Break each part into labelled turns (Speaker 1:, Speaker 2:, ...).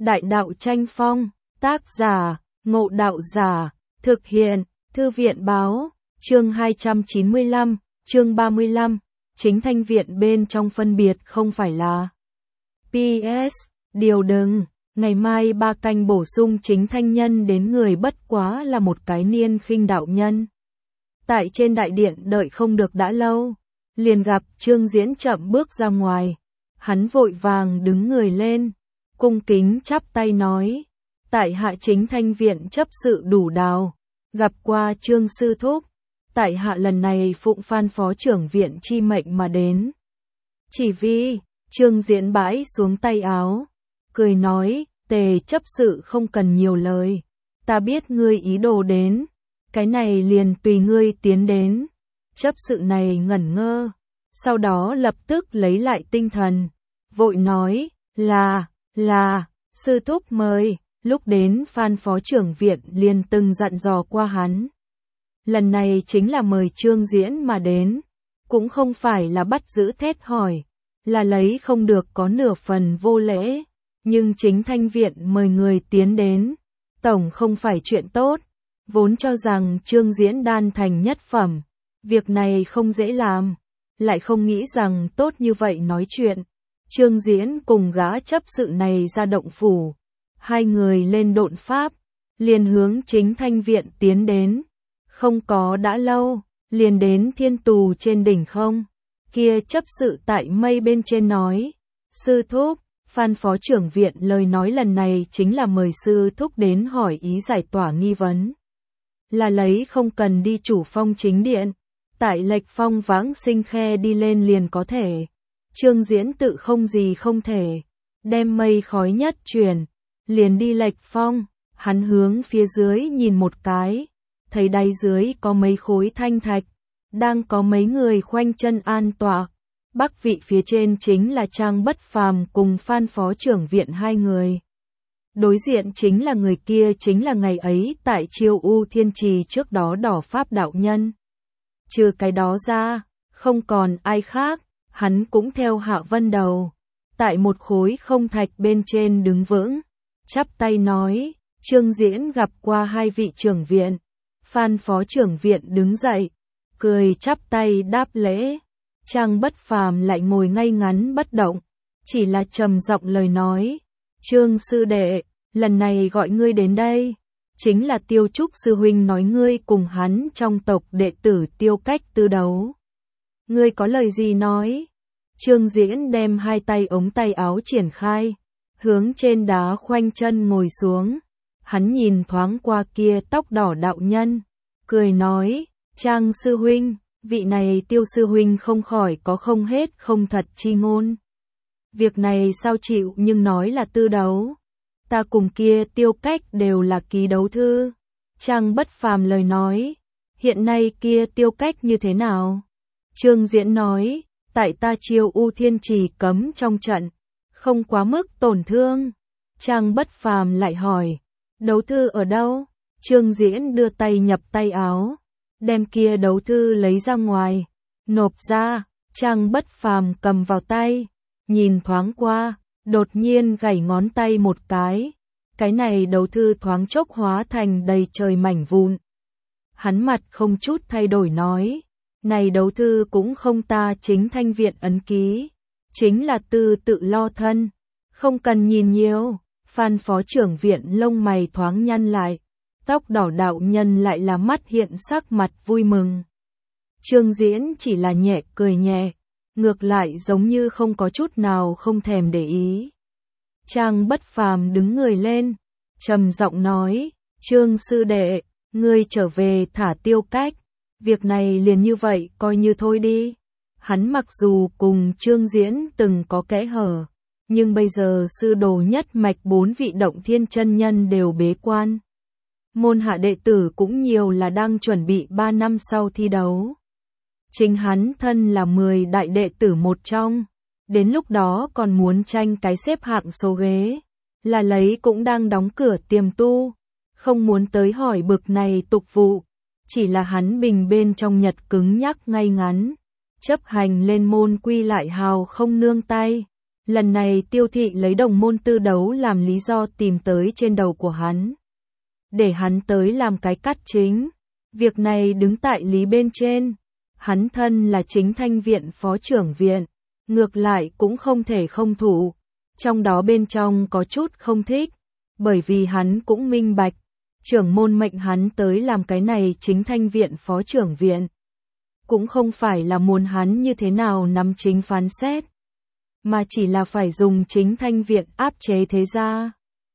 Speaker 1: Đại đạo tranh phong, tác giả, Ngộ Đạo Giả, thực hiện, Thư viện báo, chương 295, chương 35, chính thanh viện bên trong phân biệt không phải là. PS, điều đừng, ngày mai 3 canh bổ sung chính thanh nhân đến người bất quá là một cái niên khinh đạo nhân. Tại trên đại điện đợi không được đã lâu, liền gặp Trương Diễn chậm bước ra ngoài. Hắn vội vàng đứng người lên, cung kính chắp tay nói, tại hạ chính thanh viện chấp sự Đủ Đào, gặp qua Trương sư thúc, tại hạ lần này phụng Phan phó trưởng viện chi mệnh mà đến. Chỉ vì, Trương Diễn bãi xuống tay áo, cười nói, Tề chấp sự không cần nhiều lời, ta biết ngươi ý đồ đến, cái này liền tùy ngươi tiến đến. Chấp sự này ngẩn ngơ, sau đó lập tức lấy lại tinh thần, vội nói, là, sư thúc mời. Lúc đến Phan phó trưởng viện liền từng dặn dò qua hắn. Lần này chính là mời Trương Diễn mà đến, cũng không phải là bắt giữ thét hỏi, là lấy không được có nửa phần vô lễ, nhưng chính thanh viện mời người tiến đến, tổng không phải chuyện tốt, vốn cho rằng Trương Diễn đan thành nhất phẩm, việc này không dễ làm, lại không nghĩ rằng tốt như vậy nói chuyện. Trương Diễn cùng gã chấp sự này ra động phủ, hai người lên độn pháp, liền hướng chính thanh viện tiến đến. Không có đã lâu, liền đến thiên tù trên đỉnh không. Kia chấp sự tại mây bên trên nói, sư thúc, Phan phó trưởng viện lời nói lần này chính là mời sư thúc đến hỏi ý giải tỏa nghi vấn. Là lấy không cần đi chủ phong chính điện, tại lệch phong vãng sinh khe đi lên liền có thể. Trương Diễn tự không gì không thể, đem mây khói nhất truyền, liền đi lệch phong, hắn hướng phía dưới nhìn một cái, thấy đáy dưới có mấy khối thanh thạch, đang có mấy người khoanh chân an tọa. Bắc vị phía trên chính là Trang Bất Phàm cùng Phan phó trưởng viện hai người. Đối diện chính là người kia chính là ngày ấy tại Chiêu U Thiên Trì trước đó đỏ pháp đạo nhân. Trừ cái đó ra, không còn ai khác, hắn cũng theo Hạ Vân đầu, tại một khối không thạch bên trên đứng vững, chắp tay nói, Trương Diễn gặp qua hai vị trưởng viện. Phan phó trưởng viện đứng dậy, cười chắp tay đáp lễ. Trang Bất Phàm lại ngồi ngay ngắn bất động, chỉ là trầm giọng lời nói, Trương sư đệ, lần này gọi ngươi đến đây, chính là Tiêu Trúc sư huynh nói ngươi cùng hắn trong tộc đệ tử Tiêu Cách tư đấu. Ngươi có lời gì nói? Trương Diễn đem hai tay ống tay áo triển khai, hướng trên đá khoanh chân ngồi xuống. Hắn nhìn thoáng qua kia tóc đỏ đạo nhân, cười nói, Trang sư huynh, vị này Tiêu sư huynh không khỏi có không hết không thật chi ngôn. Việc này sao chịu nhưng nói là tư đấu. Ta cùng kia Tiêu Cách đều là ký đấu thư. Trang Bất Phàm lời nói, hiện nay kia Tiêu Cách như thế nào? Trương Diễn nói, tại ta Chiêu U Thiên Trì cấm trong trận, không quá mức tổn thương. Trang Bất Phàm lại hỏi, đấu thư ở đâu? Trương Diễn đưa tay nhập tay áo, đem kia đấu thư lấy ra ngoài, nộp ra. Trang Bất Phàm cầm vào tay, nhìn thoáng qua, đột nhiên gảy ngón tay một cái này đấu thư thoáng chốc hóa thành đầy trời mảnh vụn. Hắn mặt không chút thay đổi nói, này đấu thư cũng không ta chính thanh viện ấn ký, chính là tự lo thân, không cần nhìn nhiều. Phan phó trưởng viện lông mày thoáng nhăn lại, tóc đỏ đạo nhân lại là mắt hiện sắc mặt vui mừng. Trương Diễn chỉ là nhẹ cười nhẹ, ngược lại giống như không có chút nào không thèm để ý. Trang Bất Phàm đứng người lên, trầm giọng nói, Trương sư đệ, ngươi trở về thả Tiêu Cách, việc này liền như vậy coi như thôi đi. Hắn mặc dù cùng Trương Diễn từng có kẽ hở, nhưng bây giờ sư đồ nhất mạch 4 vị động thiên chân nhân đều bế quan. Môn hạ đệ tử cũng nhiều là đang chuẩn bị 3 năm sau thi đấu. Chính hắn thân là 10 đại đệ tử một trong, đến lúc đó còn muốn tranh cái xếp hạng số ghế, là lấy cũng đang đóng cửa tiềm tu, không muốn tới hỏi bực này tục vụ, chỉ là hắn bình bên trong nhật cứng nhắc ngay ngắn, chấp hành lên môn quy lại hào không nương tay. Lần này Tiêu Thị lấy đồng môn tư đấu làm lý do tìm tới trên đầu của hắn. Để hắn tới làm cái cắt chính. Việc này đứng tại lý bên trên. Hắn thân là Chính Thanh viện phó trưởng viện. Ngược lại cũng không thể không thủ. Trong đó bên trong có chút không thích. Bởi vì hắn cũng minh bạch. Trưởng môn mệnh hắn tới làm cái này Chính Thanh viện phó trưởng viện. Cũng không phải là muốn hắn như thế nào nắm chính phán xét. Mà chỉ là phải dùng Chính Thanh viện áp chế thế gia.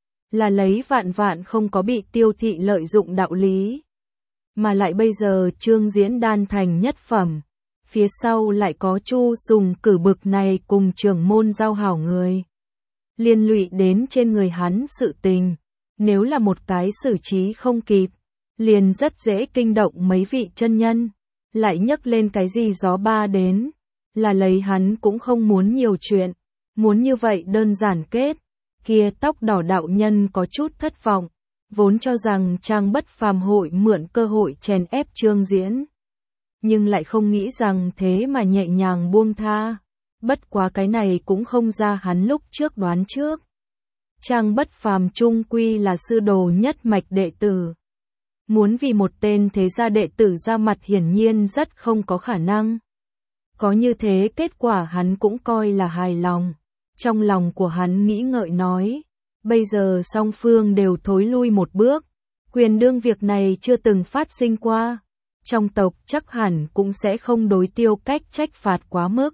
Speaker 1: Là lấy vạn vạn không có bị Tiêu Thị lợi dụng đạo lý. Mà lại bây giờ Trương Diễn đan thành nhất phẩm. Phía sau lại có Chu Sùng cử bực này cùng trưởng môn giao hảo người. Liên lụy đến trên người hắn sự tình. Nếu là một cái xử trí không kịp. Liền rất dễ kinh động mấy vị chân nhân. Lại nhấc lên cái gì gió ba đến. Là lấy hắn cũng không muốn nhiều chuyện. Muốn như vậy đơn giản kết. Kia tóc đỏ đạo nhân có chút thất vọng. Vốn cho rằng Trang Bất Phàm hội mượn cơ hội chèn ép Trương Diễn. Nhưng lại không nghĩ rằng thế mà nhẹ nhàng buông tha. Bất quá cái này cũng không ra hắn lúc trước đoán trước. Trang Bất Phàm trung quy là sư đồ nhất mạch đệ tử. Muốn vì một tên thế gia đệ tử ra mặt hiển nhiên rất không có khả năng. Có như thế kết quả hắn cũng coi là hài lòng. Trong lòng của hắn nghĩ ngợi nói. Bây giờ song phương đều thối lui một bước. Quyền đương việc này chưa từng phát sinh qua. Trong tộc chắc hẳn cũng sẽ không đối Tiêu Cách trách phạt quá mức.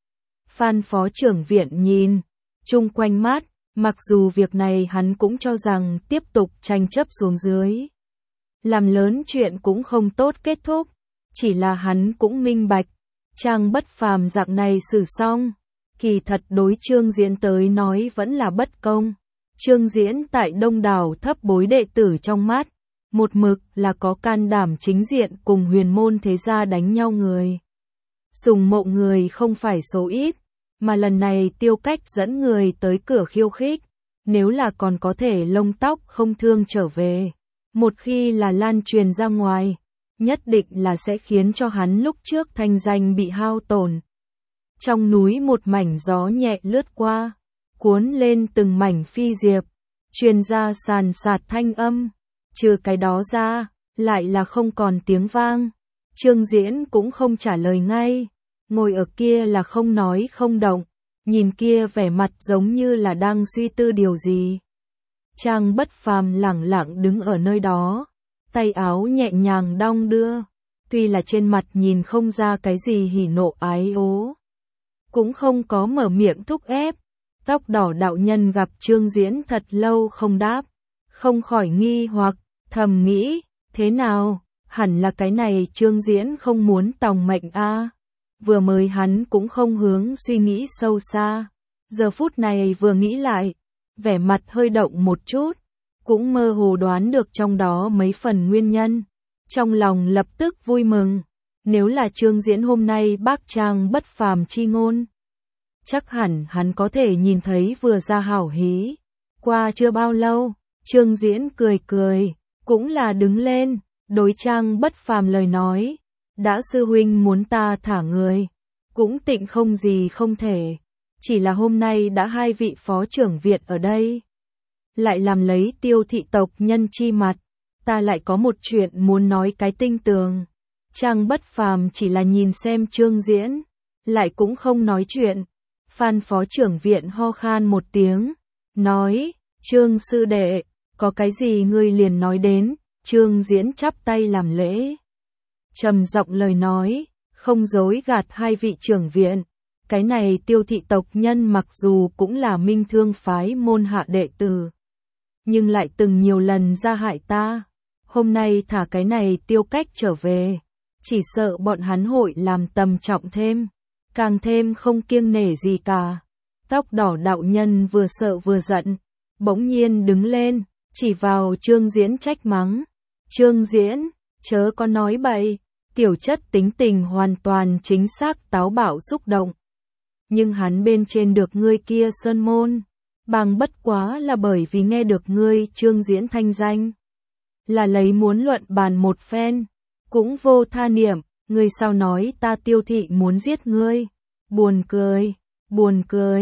Speaker 1: Phan phó trưởng viện nhìn. Chung quanh mát. Mặc dù việc này hắn cũng cho rằng tiếp tục tranh chấp xuống dưới. Làm lớn chuyện cũng không tốt kết thúc. Chỉ là hắn cũng minh bạch. Trang Bất Phàm dạng này xử xong. Kỳ thật đối Trương Diễn tới nói vẫn là bất công. Trương Diễn tại đông đảo thấp bối đệ tử trong mắt. Một mực là có can đảm chính diện cùng huyền môn thế gia đánh nhau người. Sùng Mộng người không phải số ít. Mà lần này Tiêu Cách dẫn người tới cửa khiêu khích. Nếu là còn có thể lông tóc không thương trở về. Một khi là lan truyền ra ngoài. Nhất định là sẽ khiến cho hắn lúc trước thanh danh bị hao tổn. Trong núi một mảnh gió nhẹ lướt qua. Cuốn lên từng mảnh phi diệp. Truyền ra sàn sạt thanh âm. Trừ cái đó ra, lại là không còn tiếng vang. Trương Diễn cũng không trả lời ngay. Ngồi ở kia là không nói không động. Nhìn kia vẻ mặt giống như là đang suy tư điều gì. Trang Bất Phàm lẳng lặng đứng ở nơi đó. Tay áo nhẹ nhàng đong đưa. Tuy là trên mặt nhìn không ra cái gì hỉ nộ ái ố. Cũng không có mở miệng thúc ép. Tóc đỏ đạo nhân gặp Trương Diễn thật lâu không đáp. Không khỏi nghi hoặc, thầm nghĩ, thế nào, hẳn là cái này Trương Diễn không muốn tòng mệnh a. Vừa mới hắn cũng không hướng suy nghĩ sâu xa. Giờ phút này vừa nghĩ lại, vẻ mặt hơi động một chút. Cũng mơ hồ đoán được trong đó mấy phần nguyên nhân. Trong lòng lập tức vui mừng. Nếu là Trương Diễn hôm nay bác Trang Bất Phàm chi ngôn. Chắc hẳn hắn có thể nhìn thấy vừa ra hảo hí. Qua chưa bao lâu, Trương Diễn cười cười, cũng là đứng lên, đối Trang Bất Phàm lời nói. Đã sư huynh muốn ta thả người, cũng tịnh không gì không thể. Chỉ là hôm nay đã hai vị phó trưởng viện ở đây. Lại làm lấy Tiêu thị tộc nhân chi mặt. Ta lại có một chuyện muốn nói cái tinh tường. Trang Bất Phàm chỉ là nhìn xem Trương Diễn. Lại cũng không nói chuyện. Phan phó trưởng viện ho khan một tiếng. Nói, Trương sư đệ, có cái gì ngươi liền nói đến. Trương Diễn chắp tay làm lễ. Trầm giọng lời nói, không dối gạt hai vị trưởng viện. Cái này Tiêu thị tộc nhân mặc dù cũng là Minh Thương phái môn hạ đệ tử. Nhưng lại từng nhiều lần ra hại ta. Hôm nay thả cái này Tiêu Cách trở về. Chỉ sợ bọn hắn hội làm tầm trọng thêm. Càng thêm không kiêng nể gì cả. Tóc đỏ đạo nhân vừa sợ vừa giận. Bỗng nhiên đứng lên, chỉ vào Trương Diễn trách mắng. Trương Diễn, chớ có nói bậy. Tiểu chất tính tình hoàn toàn chính xác táo bạo xúc động. Nhưng hắn bên trên được ngươi kia sơn môn. Bằng bất quá là bởi vì nghe được ngươi Trương Diễn thanh danh. Là lấy muốn luận bàn một phen. Cũng vô tha niệm, ngươi sao nói ta Tiêu thị muốn giết ngươi. Buồn cười, buồn cười.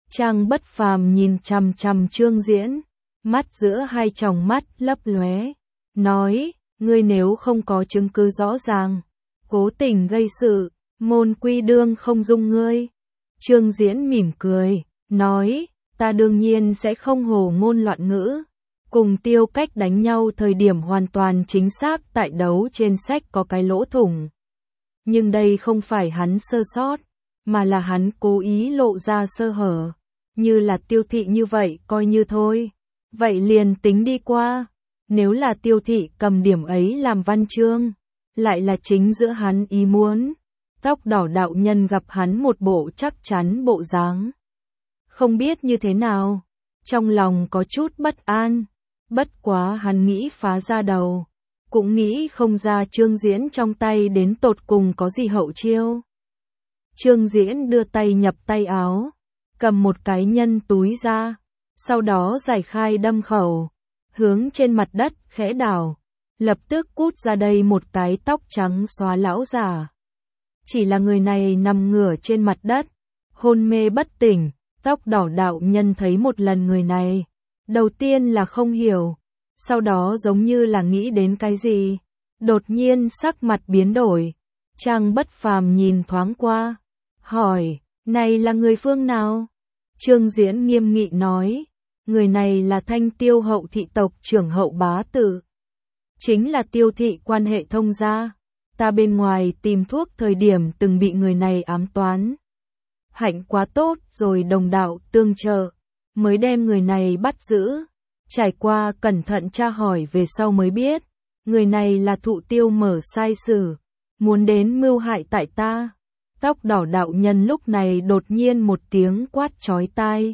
Speaker 1: Trang Bất Phàm nhìn chằm chằm Trương Diễn, mắt giữa hai tròng mắt lấp lóe, nói, ngươi nếu không có chứng cứ rõ ràng, cố tình gây sự, môn quy đương không dung ngươi. Trương Diễn mỉm cười, nói, ta đương nhiên sẽ không hồ ngôn loạn ngữ. Cùng Tiêu Cách đánh nhau thời điểm hoàn toàn chính xác tại đấu trên sách có cái lỗ thủng. Nhưng đây không phải hắn sơ sót, mà là hắn cố ý lộ ra sơ hở. Như là Tiêu Thị như vậy coi như thôi. Vậy liền tính đi qua. Nếu là Tiêu Thị cầm điểm ấy làm văn chương, lại là chính giữa hắn ý muốn. Tóc đỏ đạo nhân gặp hắn một bộ chắc chắn bộ dáng. Không biết như thế nào. Trong lòng có chút bất an. Bất quá hắn nghĩ phá ra đầu. Cũng nghĩ không ra Trương Diễn trong tay đến tột cùng có gì hậu chiêu. Trương Diễn đưa tay nhập tay áo, cầm một cái nhân túi ra, sau đó giải khai đâm khẩu, hướng trên mặt đất khẽ đảo, lập tức cút ra đây một cái tóc trắng xóa lão già. Chỉ là người này nằm ngửa trên mặt đất, hôn mê bất tỉnh, tóc đỏ đạo nhân thấy một lần người này, đầu tiên là không hiểu, sau đó giống như là nghĩ đến cái gì, đột nhiên sắc mặt biến đổi. Trang Bất Phàm nhìn thoáng qua, hỏi, này là người phương nào? Trương Diễn nghiêm nghị nói, người này là Thanh Tiêu hậu thị tộc trưởng Hậu Bá Tử. Chính là Tiêu thị quan hệ thông gia. Ta bên ngoài tìm thuốc thời điểm từng bị người này ám toán. Hạnh quá tốt rồi đồng đạo tương trợ, mới đem người này bắt giữ. Trải qua cẩn thận tra hỏi về sau mới biết, người này là Thụ Tiêu mở sai sử, muốn đến mưu hại tại ta. Tóc đỏ đạo nhân lúc này đột nhiên một tiếng quát chói tai.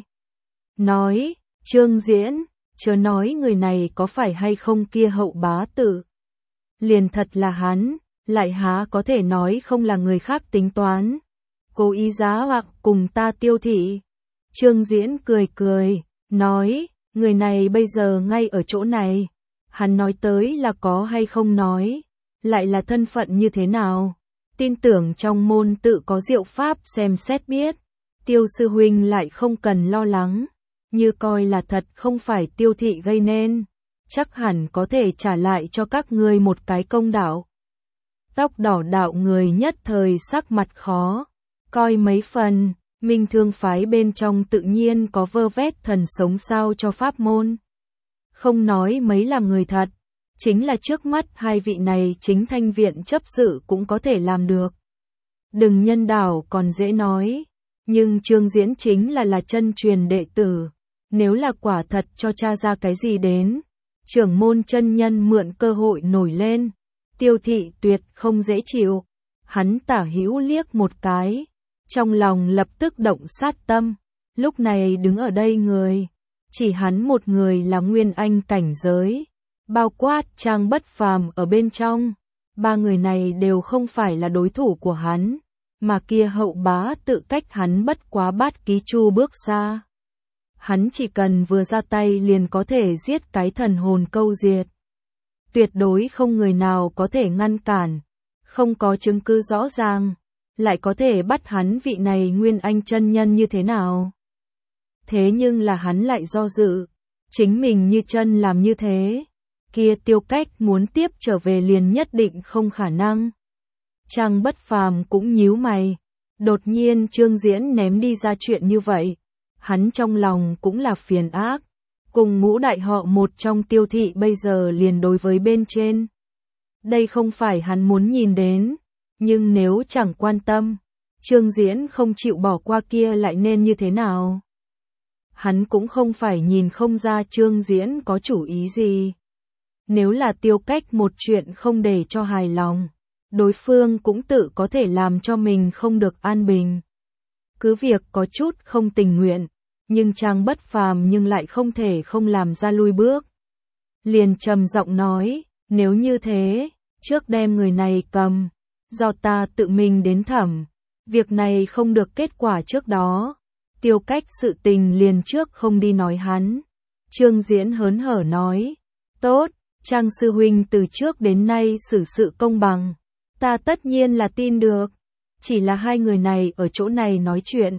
Speaker 1: Nói, Trương Diễn, chớ nói người này có phải hay không kia Hậu Bá Tử. Liền thật là hắn, lại há có thể nói không là người khác tính toán. Cố ý giá hoặc cùng ta Tiêu thị. Trương Diễn cười cười, nói, người này bây giờ ngay ở chỗ này. Hắn nói tới là có hay không nói, lại là thân phận như thế nào. Tin tưởng trong môn tự có diệu pháp xem xét biết. Tiêu sư huynh lại không cần lo lắng. Như coi là thật không phải Tiêu thị gây nên. Chắc hẳn có thể trả lại cho các ngươi một cái công đạo. Tóc đỏ đạo người nhất thời sắc mặt khó. Coi mấy phần, Minh Thương phái bên trong tự nhiên có vơ vét thần sống sao cho pháp môn. Không nói mấy làm người thật. Chính là trước mắt hai vị này chính thanh viện chấp sự cũng có thể làm được. Đừng nhân đảo còn dễ nói, nhưng Trương Diễn chính là chân truyền đệ tử, nếu là quả thật cho tra ra cái gì đến, trưởng môn chân nhân mượn cơ hội nổi lên, Tiêu thị tuyệt không dễ chịu. Hắn tả hữu liếc một cái, trong lòng lập tức động sát tâm, lúc này đứng ở đây người, chỉ hắn một người là nguyên anh cảnh giới. Bao quát Trang Bất Phàm ở bên trong, ba người này đều không phải là đối thủ của hắn, mà kia Hậu Bá Tự cách hắn bất quá bát ký chu bước xa. Hắn chỉ cần vừa ra tay liền có thể giết cái thần hồn câu diệt. Tuyệt đối không người nào có thể ngăn cản, không có chứng cứ rõ ràng, lại có thể bắt hắn vị này nguyên anh chân nhân như thế nào. Thế nhưng là hắn lại do dự, chính mình như chân làm như thế. Kia Tiêu Cách muốn tiếp trở về liền nhất định không khả năng. Trang Bất Phàm cũng nhíu mày, đột nhiên Trương Diễn ném đi ra chuyện như vậy, hắn trong lòng cũng là phiền ác, cùng ngũ đại họ một trong Tiêu thị bây giờ liền đối với bên trên. Đây không phải hắn muốn nhìn đến, nhưng nếu chẳng quan tâm, Trương Diễn không chịu bỏ qua kia lại nên như thế nào? Hắn cũng không phải nhìn không ra Trương Diễn có chủ ý gì. Nếu là Tiêu Cách một chuyện không để cho hài lòng, đối phương cũng tự có thể làm cho mình không được an bình. Cứ việc có chút không tình nguyện, nhưng Trang Bất Phàm nhưng lại không thể không làm ra lui bước. Liền trầm giọng nói, nếu như thế, trước đem người này cầm, do ta tự mình đến thẩm, việc này không được kết quả trước đó. Tiêu Cách sự tình liền trước không đi nói hắn. Trương Diễn hớn hở nói, tốt. Trang sư huynh từ trước đến nay xử sự công bằng, ta tất nhiên là tin được, chỉ là hai người này ở chỗ này nói chuyện,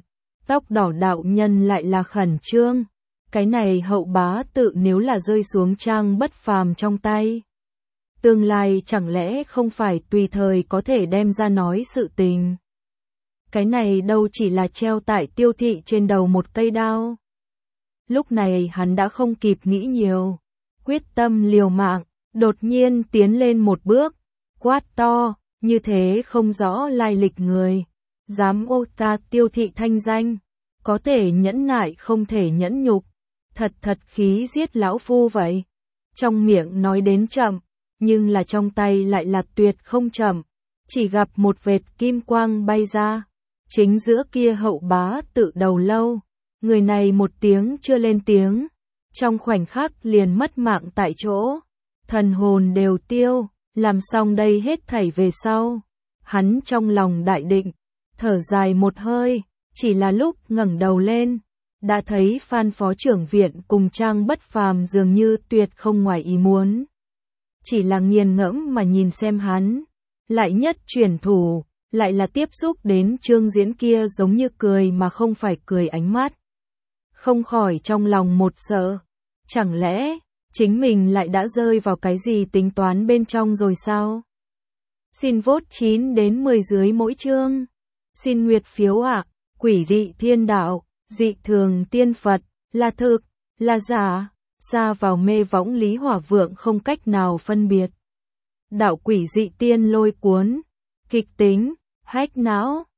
Speaker 1: Tóc đỏ đạo nhân lại là khẩn trương. Cái này Hậu bá tự nếu là rơi xuống Trang Bất Phàm trong tay, tương lai chẳng lẽ không phải tùy thời có thể đem ra nói sự tình. Cái này đâu chỉ là treo tại Tiêu Thị trên đầu một cây đao. Lúc này hắn đã không kịp nghĩ nhiều, quyết tâm liều mạng, đột nhiên tiến lên một bước, quát to, như thế không rõ lai lịch người, dám ô ta Tiêu Thị thanh danh, có thể nhẫn nại không thể nhẫn nhục, thật khí giết lão phu vậy. Trong miệng nói đến chậm, nhưng là trong tay lại là tuyệt không chậm, chỉ gặp một vệt kim quang bay ra, chính giữa kia Hậu bá tự đầu lâu, người này một tiếng chưa lên tiếng, trong khoảnh khắc liền mất mạng tại chỗ, thần hồn đều tiêu, làm xong đây hết thảy về sau, hắn trong lòng đại định, thở dài một hơi, chỉ là lúc ngẩng đầu lên, đã thấy Phan phó trưởng viện cùng Trang Bất Phàm dường như tuyệt không ngoài ý muốn, chỉ là nghiền ngẫm mà nhìn xem hắn, lại nhất chuyển thủ, lại là tiếp xúc đến Trương Diễn kia giống như cười mà không phải cười ánh mắt. Không khỏi trong lòng một sợ, chẳng lẽ chính mình lại đã rơi vào cái gì tính toán bên trong rồi sao? Xin vote 9 đến 10 dưới mỗi chương. Xin nguyệt phiếu ạ. Quỷ dị thiên đạo, dị thường tiên Phật, là thực, là giả, xa vào mê võng Lý Hỏa Vượng không cách nào phân biệt. Đạo quỷ dị tiên lôi cuốn, kịch tính, hách não.